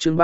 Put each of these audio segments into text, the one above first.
chương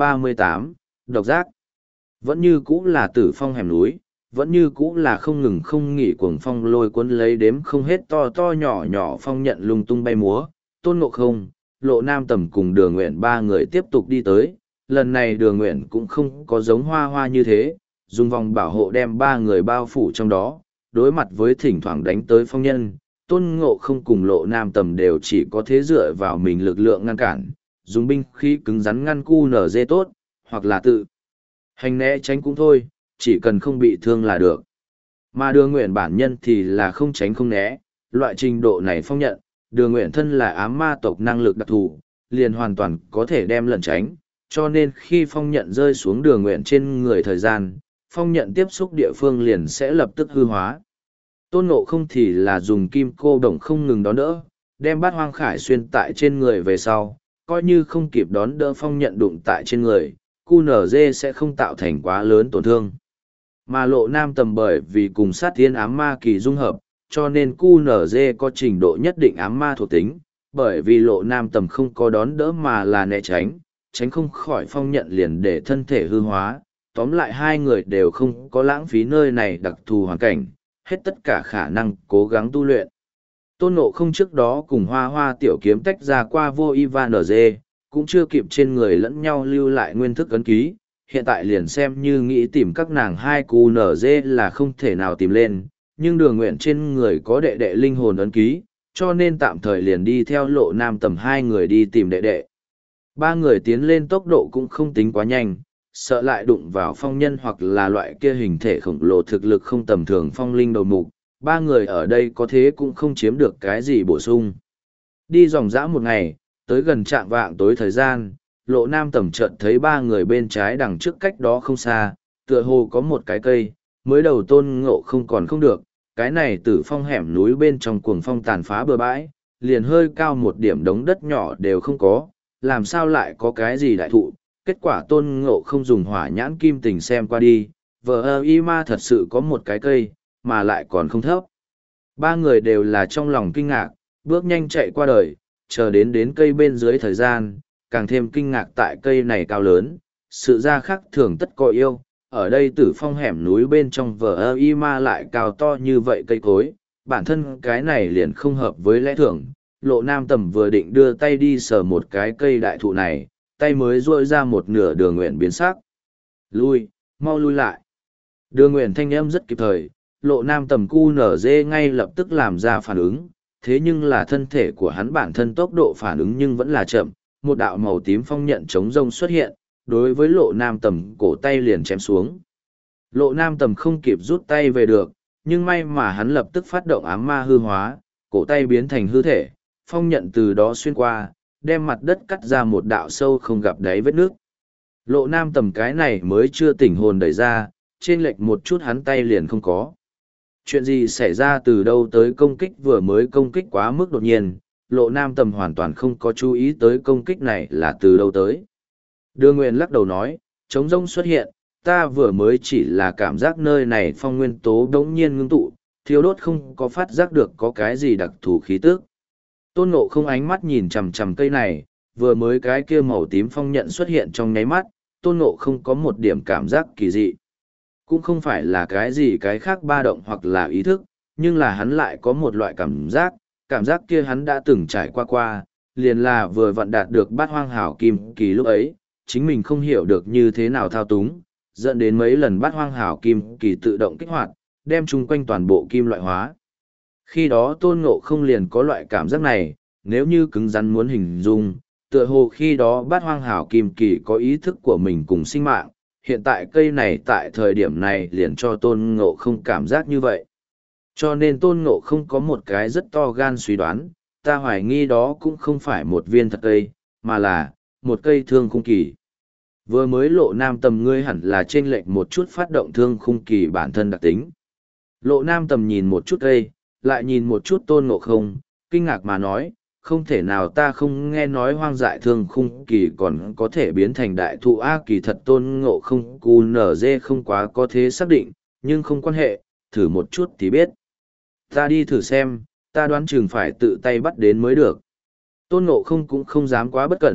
338, độc giác. Vẫn như cũ là tử phong hẻm núi, vẫn như cũ là không ngừng không nghỉ cuồng phong lôi cuốn lấy đếm không hết to to nhỏ nhỏ phong nhận lung tung bay múa. Tôn Ngộ Không, Lộ Nam Tầm cùng Đường Nguyện ba người tiếp tục đi tới. Lần này Đường Nguyện cũng không có giống Hoa Hoa như thế, dùng vòng bảo hộ đem ba người bao phủ trong đó, đối mặt với thỉnh thoảng đánh tới phong nhân. Tôn Ngộ Không cùng Lộ Nam Tầm đều chỉ có thế dựa vào mình lực lượng ngăn cản, dùng binh khí cứng rắn ngăn QNZ tốt, hoặc là tự hành né tránh cũng thôi, chỉ cần không bị thương là được. Mà Đường Nguyện bản nhân thì là không tránh không né, loại trình độ này phong nhận, Đường Nguyện thân là ám ma tộc năng lực đặc thù, liền hoàn toàn có thể đem lẩn tránh, cho nên khi phong nhận rơi xuống Đường Nguyện trên người thời gian, phong nhận tiếp xúc địa phương liền sẽ lập tức hư hóa. Tôn Ngộ Không thì là dùng kim cô đồng không ngừng đón đỡ, đem Bát Hoang Khải xuyên tại trên người về sau, coi như không kịp đón đỡ phong nhận đụng tại trên người, QNZ sẽ không tạo thành quá lớn tổn thương. Mà Lộ Nam Tầm bởi vì cùng sát thiên ám ma kỳ dung hợp, cho nên QNZ có trình độ nhất định ám ma thuộc tính, bởi vì Lộ Nam Tầm không có đón đỡ mà là né tránh, tránh không khỏi phong nhận liền để thân thể hư hóa. Tóm lại hai người đều không có lãng phí nơi này đặc thù hoàn cảnh, hết tất cả khả năng cố gắng tu luyện. Tôn Ngộ Không trước đó cùng Hoa Hoa tiểu kiếm tách ra qua vô Ivan NG, cũng chưa kịp trên người lẫn nhau lưu lại nguyên thức ấn ký, hiện tại liền xem như nghĩ tìm các nàng hai cù nở dê là không thể nào tìm lên, nhưng Đường Nguyện trên người có đệ đệ linh hồn ấn ký, cho nên tạm thời liền đi theo Lộ Nam Tầm hai người đi tìm đệ đệ. Ba người tiến lên tốc độ cũng không tính quá nhanh, sợ lại đụng vào phong nhân hoặc là loại kia hình thể khổng lồ thực lực không tầm thường phong linh đầu mục, ba người ở đây có thế cũng không chiếm được cái gì bổ sung. Đi dòng dã một ngày, tới gần trạm vạng tối thời gian, Lộ Nam Tầm chợt thấy ba người bên trái đằng trước cách đó không xa, tựa hồ có một cái cây, mới đầu Tôn Ngộ Không còn không được, cái này từ phong hẻm núi bên trong cuồng phong tàn phá bờ bãi, liền hơi cao một điểm đống đất nhỏ đều không có, làm sao lại có cái gì đại thụ. Kết quả Tôn Ngộ Không dùng hỏa nhãn kim tình xem qua đi, vờ y ma thật sự có một cái cây, mà lại còn không thấp. Ba người đều là trong lòng kinh ngạc, bước nhanh chạy qua đời, chờ đến cây bên dưới thời gian, càng thêm kinh ngạc tại cây này cao lớn, sự ra khác thường tất có yêu, ở đây Tử Phong hẻm núi bên trong vờ y ma lại cao to như vậy cây cối, bản thân cái này liền không hợp với lẽ thường. Lộ Nam Tầm vừa định đưa tay đi sờ một cái cây đại thụ này, tay mới duỗi ra một nửa. Đường Nguyện biến sắc. Lui, mau lui lại. Đường Nguyện thanh âm rất kịp thời, Lộ Nam Tầm QNZ ngay lập tức làm ra phản ứng, thế nhưng là thân thể của hắn bản thân tốc độ phản ứng nhưng vẫn là chậm, một đạo màu tím phong nhận chống rông xuất hiện, đối với Lộ Nam Tầm cổ tay liền chém xuống. Lộ Nam Tầm không kịp rút tay về được, nhưng may mà hắn lập tức phát động ám ma hư hóa, cổ tay biến thành hư thể, phong nhận từ đó xuyên qua, đem mặt đất cắt ra một đạo sâu không gặp đáy vết nước. Lộ Nam Tầm cái này mới chưa tỉnh hồn đẩy ra, trên lệch một chút hắn tay liền không có. Chuyện gì xảy ra từ đâu tới công kích vừa mới công kích quá mức đột nhiên, Lộ Nam Tầm hoàn toàn không có chú ý tới công kích này là từ đâu tới. Đường Nguyện lắc đầu nói, trống rông xuất hiện, ta vừa mới chỉ là cảm giác nơi này phong nguyên tố đống nhiên ngưng tụ, thiếu đốt không có phát giác được có cái gì đặc thù khí tức. Tôn Ngộ Không ánh mắt nhìn chằm chằm cây này, vừa mới cái kia màu tím phong nhận xuất hiện trong nháy mắt, Tôn Ngộ Không có một điểm cảm giác kỳ dị. Cũng không phải là cái gì cái khác ba động hoặc là ý thức, nhưng là hắn lại có một loại cảm giác kia hắn đã từng trải qua, liền là vừa vặn đạt được Bát Hoang Hảo Kim Kỳ lúc ấy, chính mình không hiểu được như thế nào thao túng, dẫn đến mấy lần Bát Hoang Hảo Kim Kỳ tự động kích hoạt, đem chung quanh toàn bộ kim loại hóa. Khi đó Tôn Ngộ Không liền có loại cảm giác này, nếu như cứng rắn muốn hình dung, tựa hồ khi đó Bát Hoang Hảo Kim Kỳ có ý thức của mình cùng sinh mạng, hiện tại cây này tại thời điểm này liền cho Tôn Ngộ Không cảm giác như vậy. Cho nên Tôn Ngộ Không có một cái rất to gan suy đoán, ta hoài nghi đó cũng không phải một viên thật cây, mà là một cây thương khung kỳ. Vừa mới Lộ Nam Tầm ngươi hẳn là chênh lệch một chút phát động thương khung kỳ bản thân đặc tính. Lộ Nam Tầm nhìn một chút cây, lại nhìn một chút Tôn Ngộ Không, kinh ngạc mà nói, không thể nào ta không nghe nói hoang dại thương khung kỳ còn có thể biến thành đại thụ A kỳ thật. Tôn Ngộ Không QNZ không quá có thế xác định, nhưng không quan hệ, thử một chút thì biết. Ta đi thử xem, ta đoán chừng phải tự tay bắt đến mới được. Tôn Ngộ Không cũng không dám quá bất cẩn,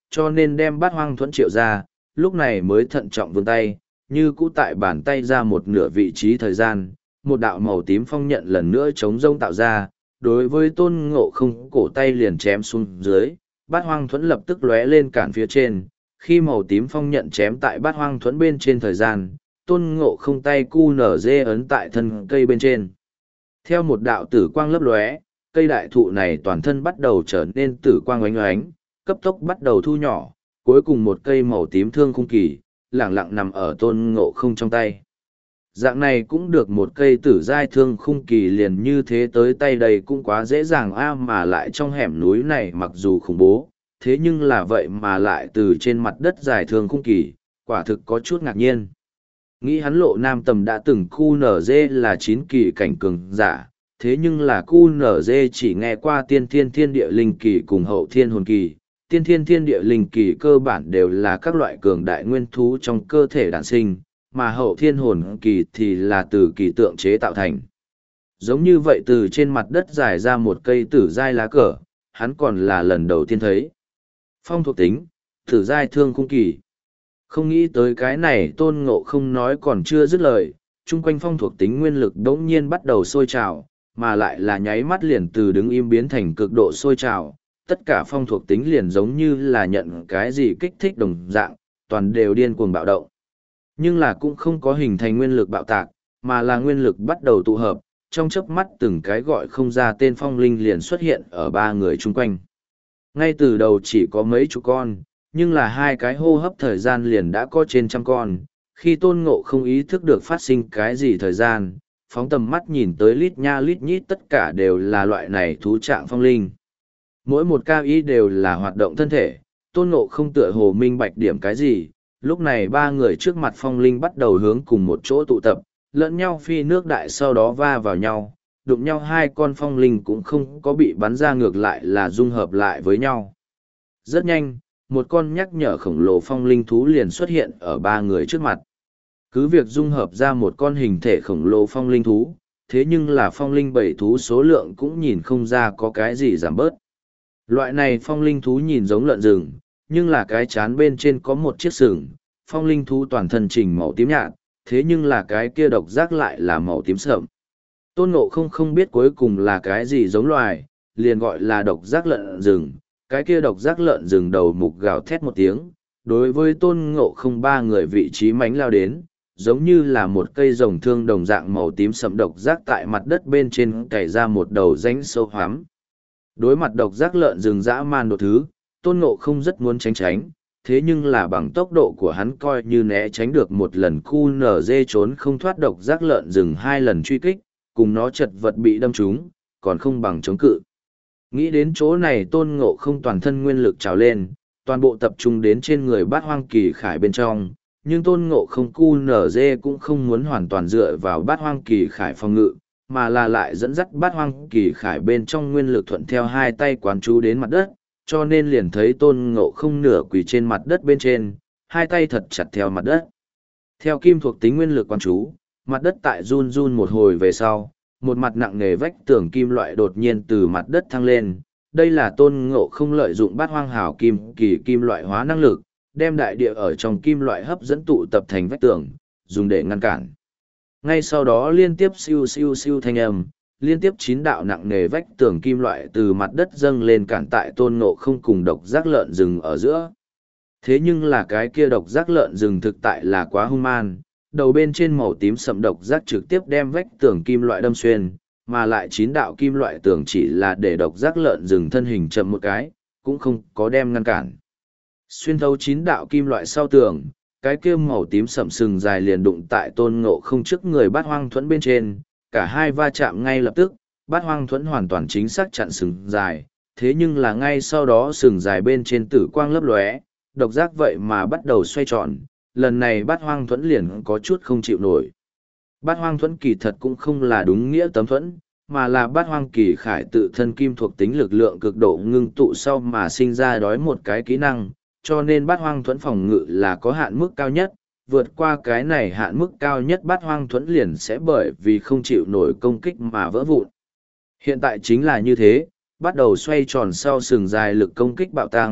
cho nên đem bát hoang thuẫn triệu ra, lúc này mới thận trọng vươn tay, như cũ tại bàn tay ra một nửa vị trí thời gian, một đạo màu tím phong nhận lần nữa chống rông tạo ra, đối với Tôn Ngộ Không cổ tay liền chém xuống dưới, bát hoang thuẫn lập tức lóe lên cản phía trên, khi màu tím phong nhận chém tại bát hoang thuẫn bên trên thời gian, Tôn Ngộ Không tay cu nở dê ấn tại thân cây bên trên. Theo một đạo tử quang lấp lóe, cây đại thụ này toàn thân bắt đầu trở nên tử quang oánh oánh, cấp tốc bắt đầu thu nhỏ, cuối cùng một cây màu tím thương khung kỳ, lẳng lặng nằm ở Tôn Ngộ Không trong tay. Dạng này cũng được một cây tử giai thương khung kỳ liền như thế tới tay đây cũng quá dễ dàng mà lại trong hẻm núi này mặc dù khủng bố, thế nhưng là vậy mà lại từ trên mặt đất dài thương khung kỳ, quả thực có chút ngạc nhiên. Nghĩ hắn Lộ Nam Tầm đã từng QNZ là 9 kỳ cảnh cường giả, thế nhưng là QNZ chỉ nghe qua tiên thiên thiên địa linh kỳ cùng hậu thiên hồn kỳ. Tiên thiên thiên địa linh kỳ cơ bản đều là các loại cường đại nguyên thú trong cơ thể đản sinh, mà hậu thiên hồn kỳ thì là từ kỳ tượng chế tạo thành. Giống như vậy từ trên mặt đất dài ra một cây tử giai lá cờ, hắn còn là lần đầu tiên thấy. Phong thuộc tính, tử giai thương khung kỳ. Không nghĩ tới cái này Tôn Ngộ Không nói còn chưa dứt lời, chung quanh phong thuộc tính nguyên lực đống nhiên bắt đầu sôi trào, mà lại là nháy mắt liền từ đứng im biến thành cực độ sôi trào. Tất cả phong thuộc tính liền giống như là nhận cái gì kích thích đồng dạng, toàn đều điên cuồng bạo động. Nhưng là cũng không có hình thành nguyên lực bạo tạc, mà là nguyên lực bắt đầu tụ hợp, trong chớp mắt từng cái gọi không ra tên phong linh liền xuất hiện ở ba người chung quanh. Ngay từ đầu chỉ có mấy chục con, nhưng là hai cái hô hấp thời gian liền đã có trên trăm con. Khi Tôn Ngộ Không ý thức được phát sinh cái gì thời gian, phóng tầm mắt nhìn tới lít nha lít nhít tất cả đều là loại này thú trạng phong linh. Mỗi một cao ý đều là hoạt động thân thể, Tôn Ngộ Không tựa hồ minh bạch điểm cái gì. Lúc này ba người trước mặt phong linh bắt đầu hướng cùng một chỗ tụ tập, lẫn nhau phi nước đại sau đó va vào nhau, đụng nhau hai con phong linh cũng không có bị bắn ra ngược lại là dung hợp lại với nhau. Rất nhanh, một con nhắc nhở khổng lồ phong linh thú liền xuất hiện ở ba người trước mặt. Cứ việc dung hợp ra một con hình thể khổng lồ phong linh thú, thế nhưng là phong linh bảy thú số lượng cũng nhìn không ra có cái gì giảm bớt. Loại này phong linh thú nhìn giống lợn rừng, nhưng là cái chán bên trên có một chiếc sừng, phong linh thú toàn thân trình màu tím nhạt, thế nhưng là cái kia độc giác lại là màu tím sậm. Tôn Ngộ Không không biết cuối cùng là cái gì giống loài, liền gọi là độc giác lợn rừng, cái kia độc giác lợn rừng đầu mục gào thét một tiếng, đối với Tôn Ngộ Không ba người vị trí mánh lao đến, giống như là một cây rồng thương đồng dạng màu tím sậm độc giác tại mặt đất bên trên cày ra một đầu rãnh sâu hoắm. Đối mặt độc giác lợn rừng dã man đột thứ, Tôn Ngộ Không rất muốn tránh tránh, thế nhưng là bằng tốc độ của hắn coi như né tránh được một lần QNZ trốn không thoát độc giác lợn rừng hai lần truy kích, cùng nó chật vật bị đâm trúng, còn không bằng chống cự. Nghĩ đến chỗ này Tôn Ngộ Không toàn thân nguyên lực trào lên, toàn bộ tập trung đến trên người Bát Hoang Kỳ Khải bên trong, nhưng Tôn Ngộ Không QNZ cũng không muốn hoàn toàn dựa vào Bát Hoang Kỳ Khải phòng ngự, mà là lại dẫn dắt Bát Hoang Kỳ Khải bên trong nguyên lực thuận theo hai tay quán chú đến mặt đất, cho nên liền thấy Tôn Ngộ Không nửa quỳ trên mặt đất bên trên, hai tay thật chặt theo mặt đất. Theo kim thuộc tính nguyên lực quán chú, mặt đất tại run run một hồi về sau, một mặt nặng nề vách tường kim loại đột nhiên từ mặt đất thăng lên. Đây là Tôn Ngộ Không lợi dụng Bát Hoang Hào Kim Kỳ kim loại hóa năng lực, đem đại địa ở trong kim loại hấp dẫn tụ tập thành vách tường, dùng để ngăn cản. Ngay sau đó liên tiếp siêu siêu siêu thanh âm, liên tiếp 9 đạo nặng nề vách tường kim loại từ mặt đất dâng lên cản tại Tôn Ngộ Không cùng độc giác lợn rừng ở giữa. Thế nhưng là cái kia độc giác lợn rừng thực tại là quá hung man, đầu bên trên màu tím sậm độc giác trực tiếp đem vách tường kim loại đâm xuyên, mà lại 9 đạo kim loại tường chỉ là để độc giác lợn rừng thân hình chậm một cái, cũng không có đem ngăn cản. Xuyên thấu 9 đạo kim loại sau tường, cái kia màu tím sậm sừng dài liền đụng tại Tôn Ngộ Không trước người Bát Hoang Thuẫn bên trên, cả hai va chạm ngay lập tức, Bát Hoang Thuẫn hoàn toàn chính xác chặn sừng dài, thế nhưng là ngay sau đó sừng dài bên trên tử quang lấp lóe, độc giác vậy mà bắt đầu xoay tròn, lần này Bát Hoang Thuẫn liền có chút không chịu nổi. Bát Hoang Thuẫn kỳ thật cũng không là đúng nghĩa tấm thuẫn, mà là Bát Hoang Kỳ Khải tự thân kim thuộc tính lực lượng cực độ ngưng tụ sau mà sinh ra đói một cái kỹ năng, cho nên Bát Hoang Thuẫn phòng ngự là có hạn mức cao nhất, vượt qua cái này hạn mức cao nhất Bát Hoang Thuẫn liền sẽ bởi vì không chịu nổi công kích mà vỡ vụn. Hiện tại chính là như thế, bắt đầu xoay tròn sau sừng dài lực công kích bạo tăng,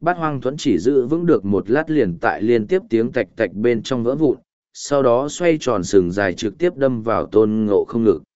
bát hoang thuẫn chỉ giữ vững được một lát liền tại liên tiếp tiếng tạch tạch bên trong vỡ vụn, sau đó xoay tròn sừng dài trực tiếp đâm vào tôn ngộ không ngực.